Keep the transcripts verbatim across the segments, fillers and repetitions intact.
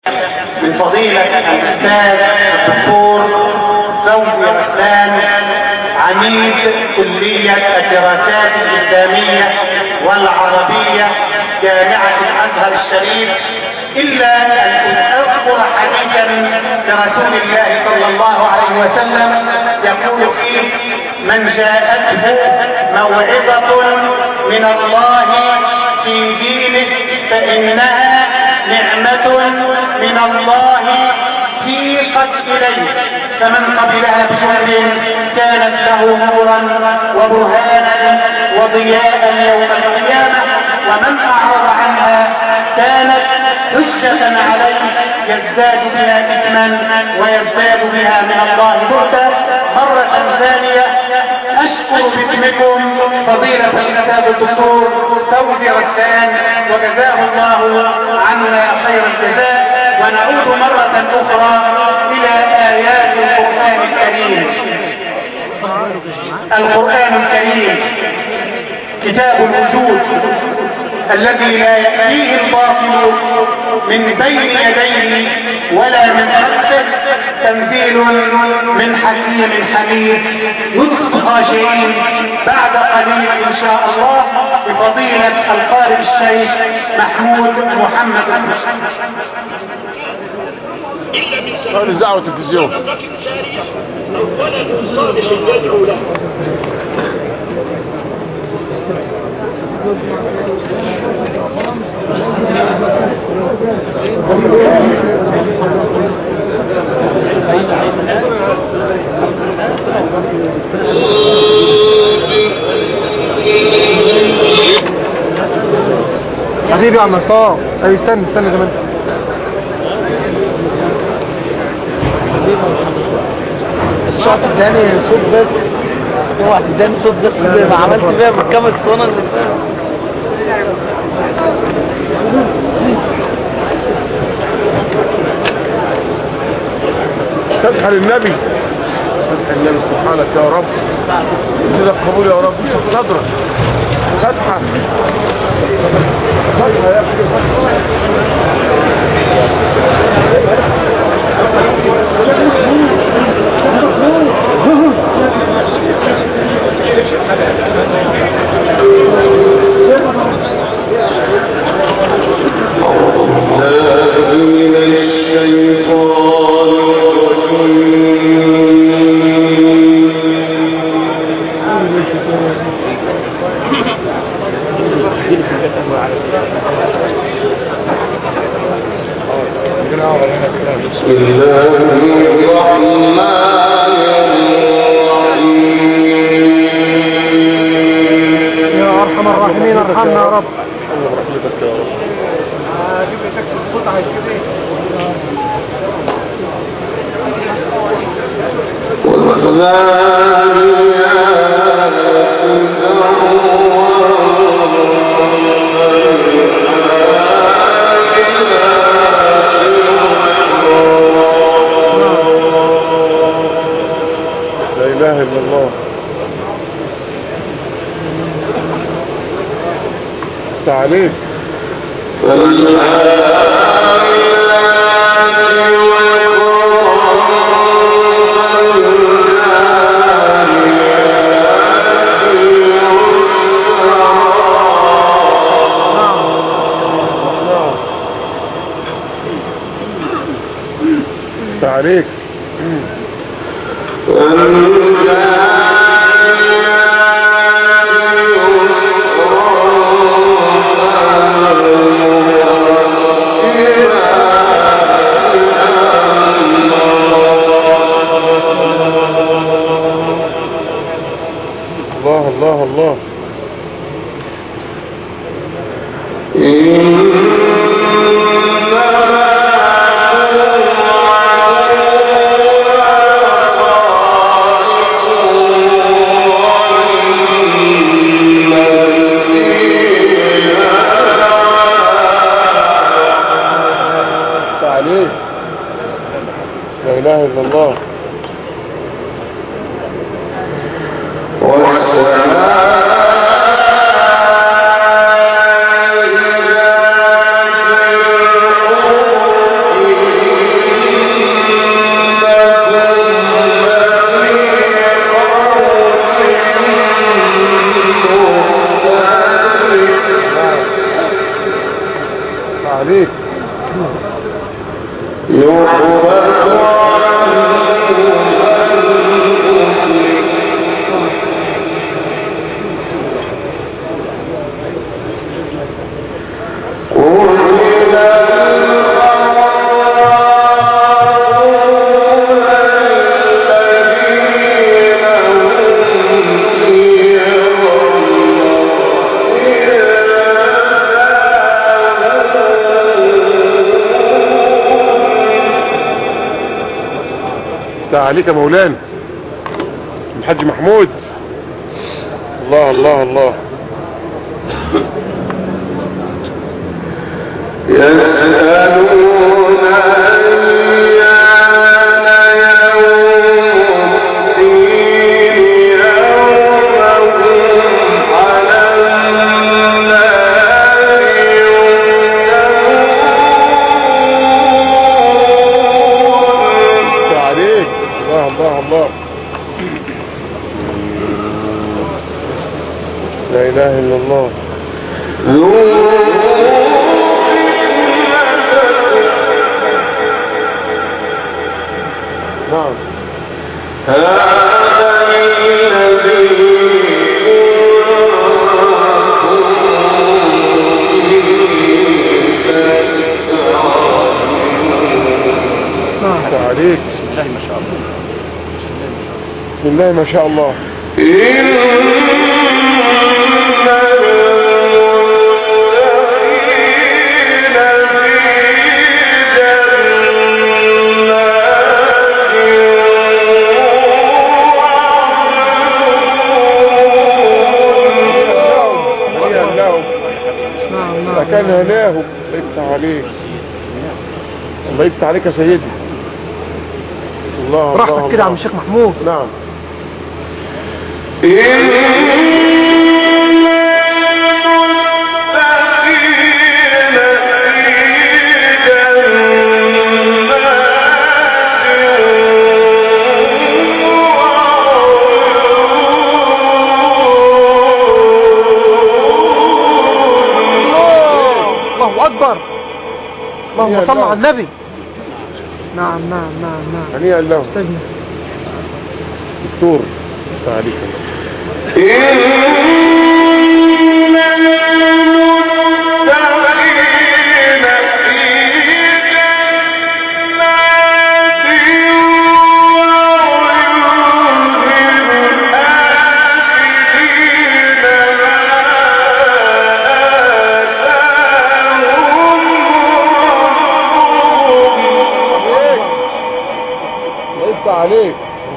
من فضيلة الأستاذ الدكتور فوزي رسلان عميد كلية الدراسات الإسلامية والعربية جامعة الأزهر الشريف، إلا أن أذكر حديثا لرسول الله صلى الله عليه وسلم يقول فيه: من جاءته موعظة من الله في دينه فإنها نعمة من الله سيقت إليه، فمن قبلها بشر كانت له نورا وبرهانا وضياء يوم القيامة، ومن أعرض عنها كانت حجة عليه يزداد بها إثما ويزداد بها من الله بعدا. مرة ثانية أشكر باسمكم فضيلة الأستاذ الدكتور فوزي رسلان، وجزاه الله عنا خير الجزاء. ونعود مرة أخرى إلى آيات القرآن الكريم. القرآن الكريم كتاب الوجود الذي لا يأتيه الباطل من بين يديه ولا من خلفه، تنزيل من حكيم حميد. يلقي خاشعين بعد قليل إن شاء الله بفضيلة القارئ الشيخ محمود محمد. قال إذاعة وتلفزيون. حبيبي يا عم نصار، اي استنى استنى كمان. الصوت الثاني صوت بس، اوعى تداني صوت بس ما عملت بيها بالكامل الصونا اللي تدخل النبي تدخل النبي سبحانك يا رب، ادينا القبول يا رب. شوف صدرك فتحة فتحة يا أخي. بسم الله الرحمن الرحيم. يا أرحم الراحمين ارحمنا يا رب. الله رحمتك يا رب. جيب لي تكتب الصوت هيجيب ايه؟ لا إله إلا الله. تعليم عليك. الله الله الله. لا إله إلا الله. والسماء عليك مولانا الحاج محمود. الله الله الله. يسألون لا إله إلا الله. نعم هذا الذي عليك. بسم الله ما شاء الله. بسم الله ما شاء الله. كان هناه الله يفتح عليك. الله يفتح عليك يا سيدي. الله براحتك كده يا عم الشيخ محمود. نعم. أكبر. اللهم صل على النبي. نعم نعم نعم نعم. هنيئا له. استنى دكتور تعاليك. عليك.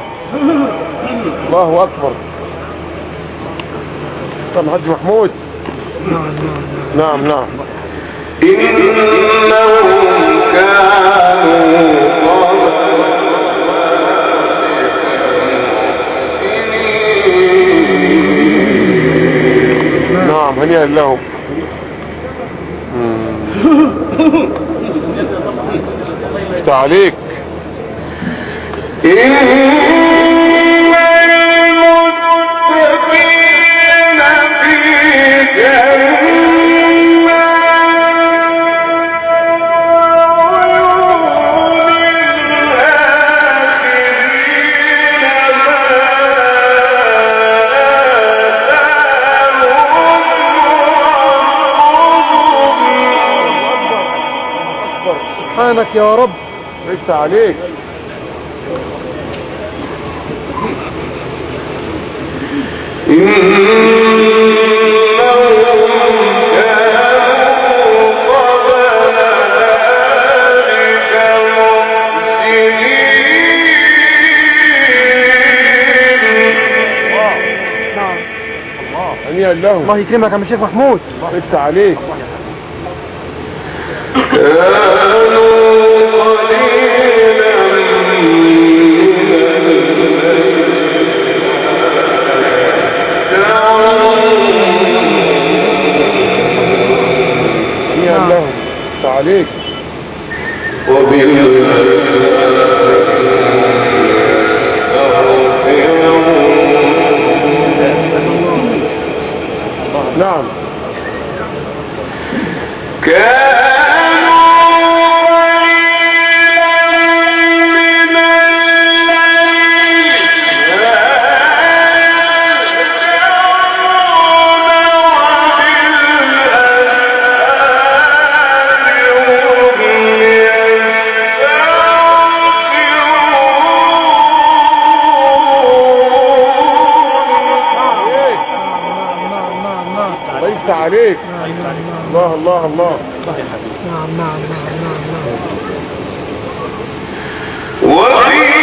الله أكبر. طب حاج محمود. نعم نعم. إنهم كانوا نعم هنيئا لهم. افتح عليك. إن المتقين في جنات سبحانك يا رب. افتح عليك. الله يكرمك يا عم الشيخ محمود. افتح عليك. عليك. نعم. كانوا عليك. الله الله الله. نعم نعم نعم نعم نعم. وفي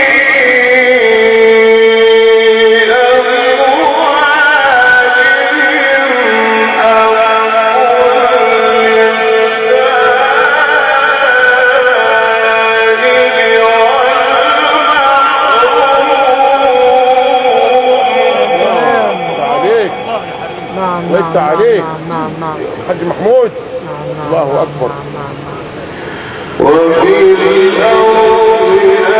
وقت عليك حاج محمود. الله أكبر. وفي الأرض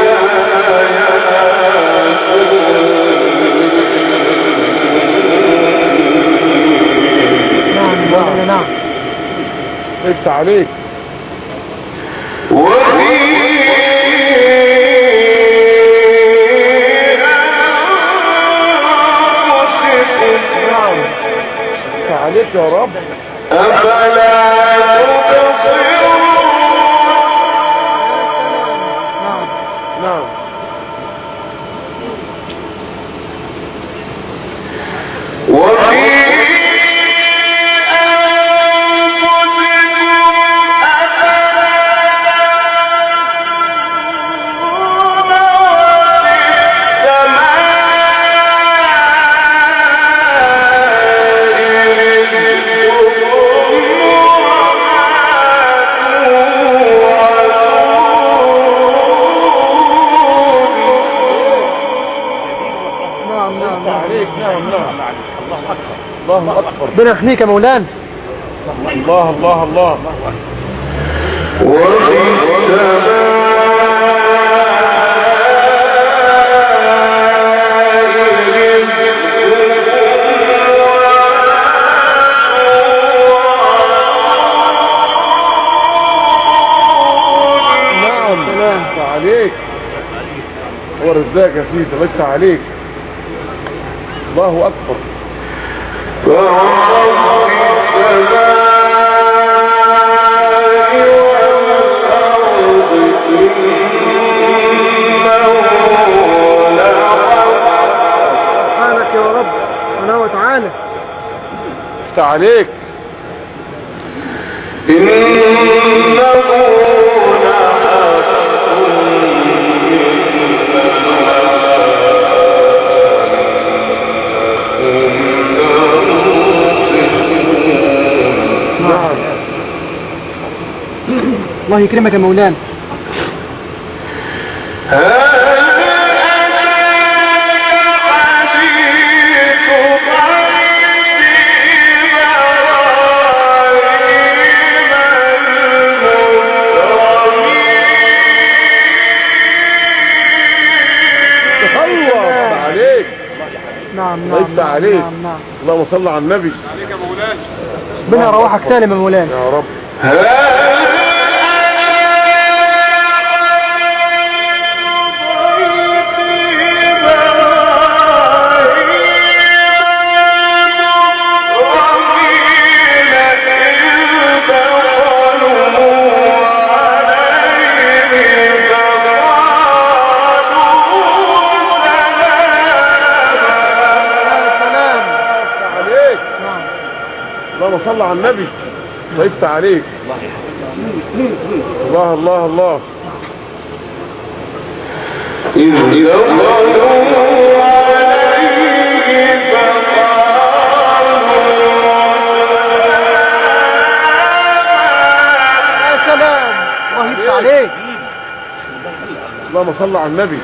نعم نعم نعم. وقت عليك. وفي عليك يا رب. أفلا تبصرون. نعم نعم. وفي الله أكبر. ربنا يحميك يا مولانا. الله الله الله. وفي السماء نعم. الله عليك. هو رزاق يا سيدي. الله يفتح عليك. الله أكبر. فورب السماء والأرض إنه سبحانك يا رب سبحانه وتعالى. افتح عليك. إنه الله يكرمك يا مولانا. نعم الله يفتح عليك. نعم نعم. اللهم صل على النبي. ربنا يروحك سالم يا مولانا يا رب. اللهم صل على النبي. الله يفتح عليك. الله الله الله. إذ دخلوا عليه فقالوا يا سلام. الله يفتح عليك. اللهم صل على النبي.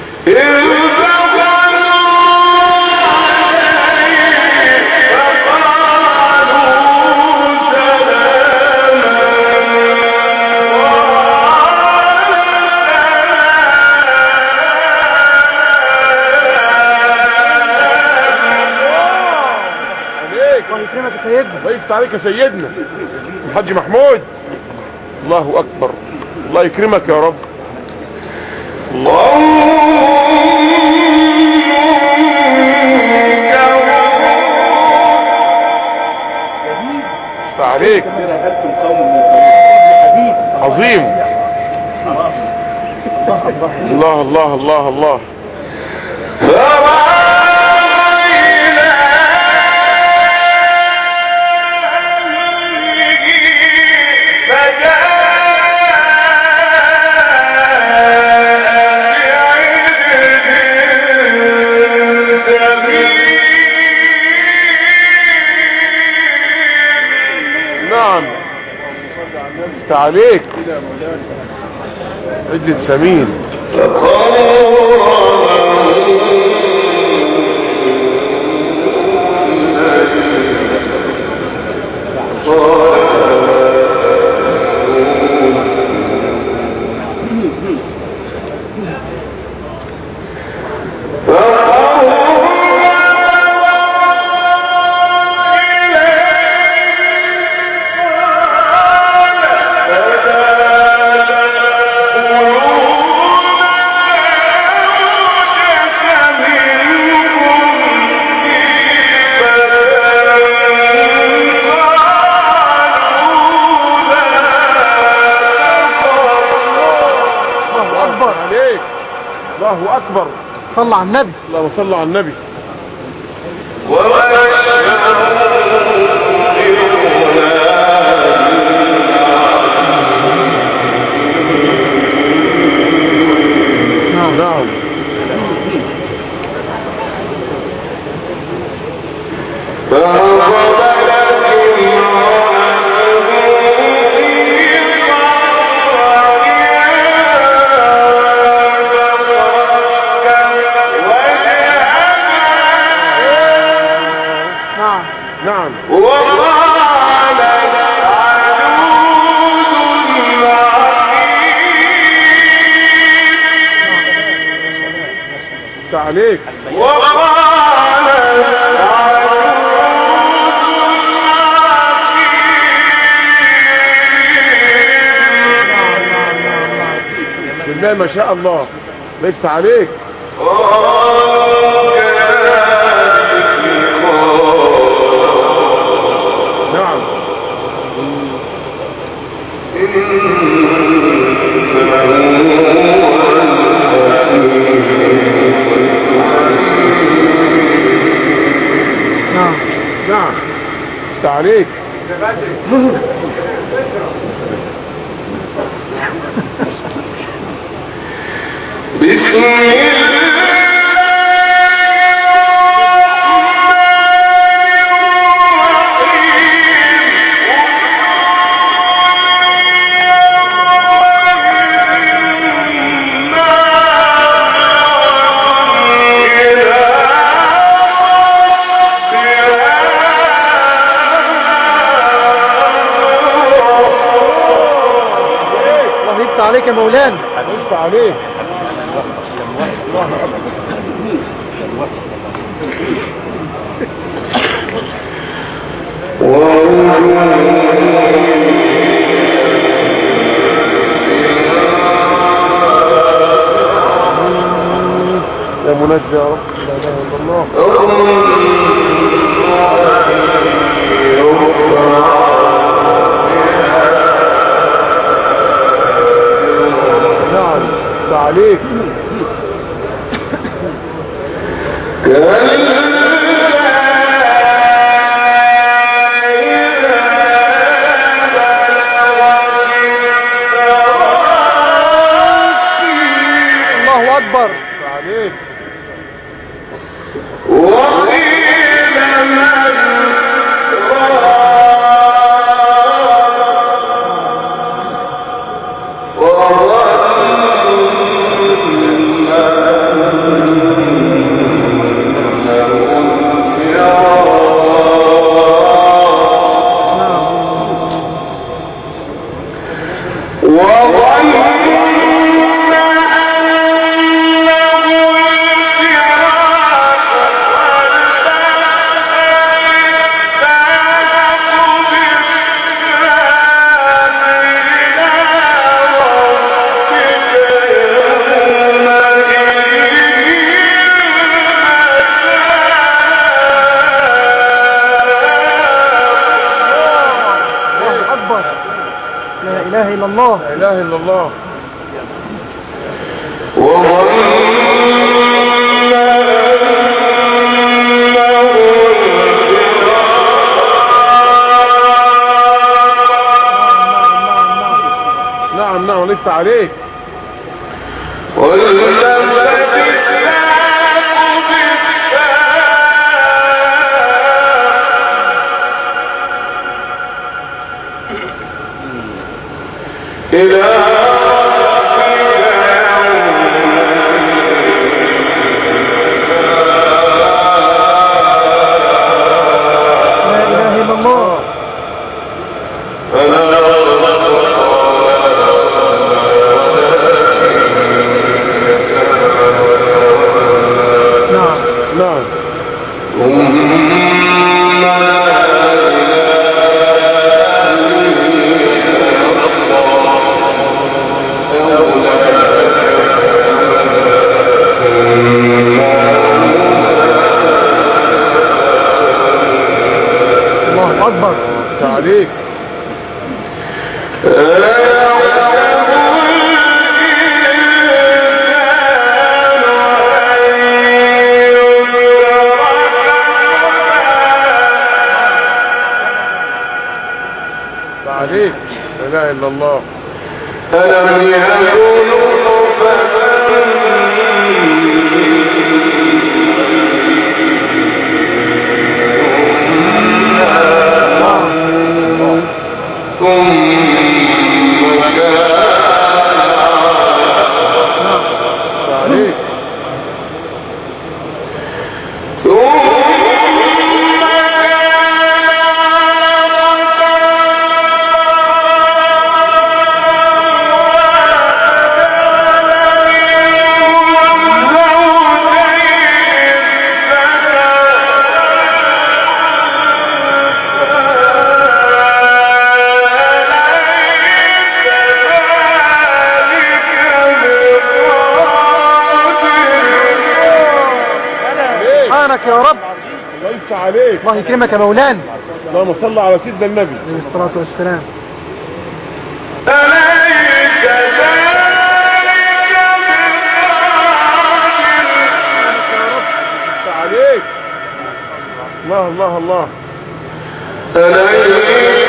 الله يفتح عليك يا سيدنا الحاج محمود. الله أكبر. الله يكرمك يا رب. الله يفتح عليك. عظيم. الله الله الله الله. عليك عدة سمين. الله أكبر. صلى على النبي. اللهم صل على النبي. نعم نعم. نعم. وقال عليك. وقال بسم الله ما شاء الله. ليس عليك. نعم. نعم نعم. ليس عليك. بسم الله عليك يا مولانا. ليس عليك. يا منجى يا رب. لا اله الا الله. نعم. عليك. الله أكبر. عليك. لا إله إلا الله. لا إله إلا الله. نعم نعم. لسه عليك. يا رب. الله يفتح عليك. الله يكرمك يا مولانا. اللهم صل على سيدنا النبي عليه الصلاة والسلام. أليس ذلك يفتح عليك. الله الله الله. أليس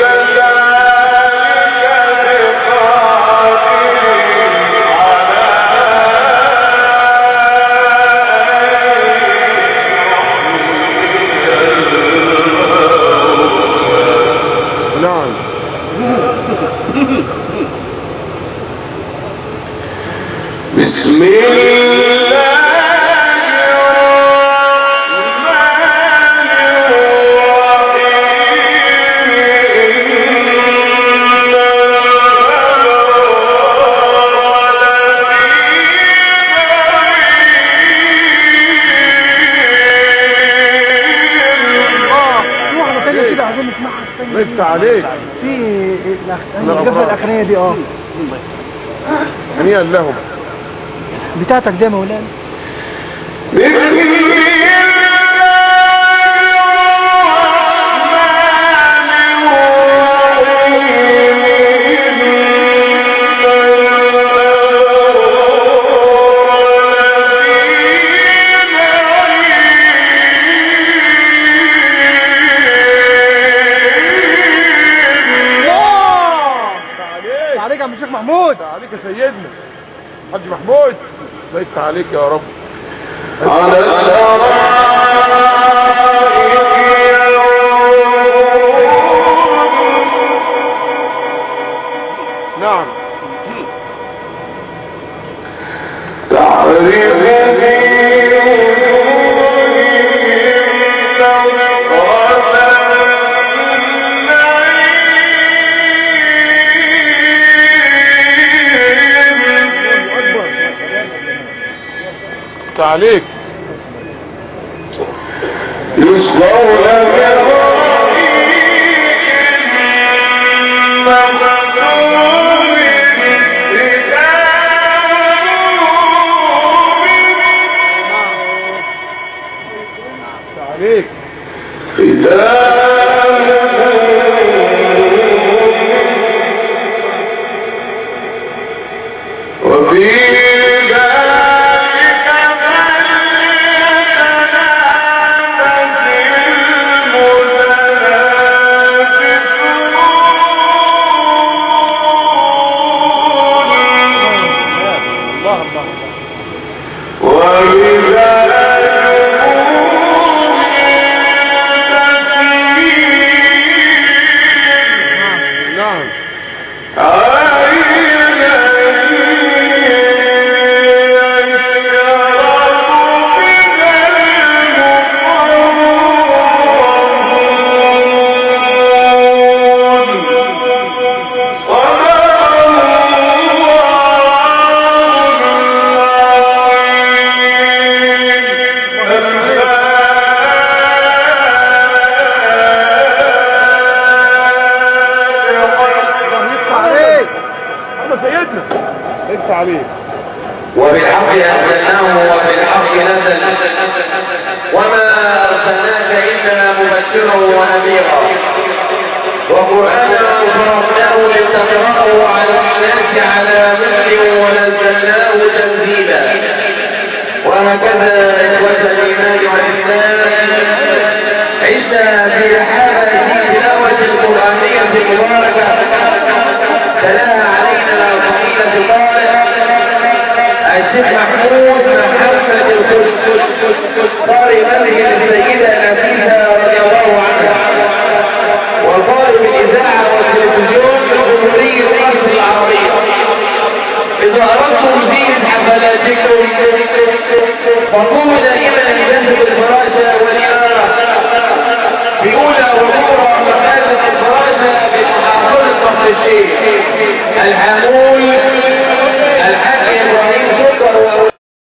بسم الله الله يفتح عليك. في الجبهة الأخرانية دي اه هنيئا لهم. بتاعتك دي يا مولانا. عليك يا عم الشيخ محمود. عليك يا سيدنا حاج محمود. الله يفتح عليك يا رب. على نعم. تعرف عليك. يصلون عليك. وفي نعم. عليه. وبالحق أنزلناه وبالحق نزل وما أرسلناك إلا مبشرا ونذيرا وقرآنا فرقناه لتقرأه على الناس على مكر ونزلناه تنزيلا. وهكذا إخوة الإيمان والإسلام عشنا في حالة تلاوة القرآنية المباركة تلاها علينا فضيلة طارق الشيخ محمود محمد الخش قارئ مده السيدة نفيسة رضي الله عنها وقارئ الإذاعة والتلفزيون الجمهورية مصر العربية. إذا أردتم زينة حفلاتكم فقوموا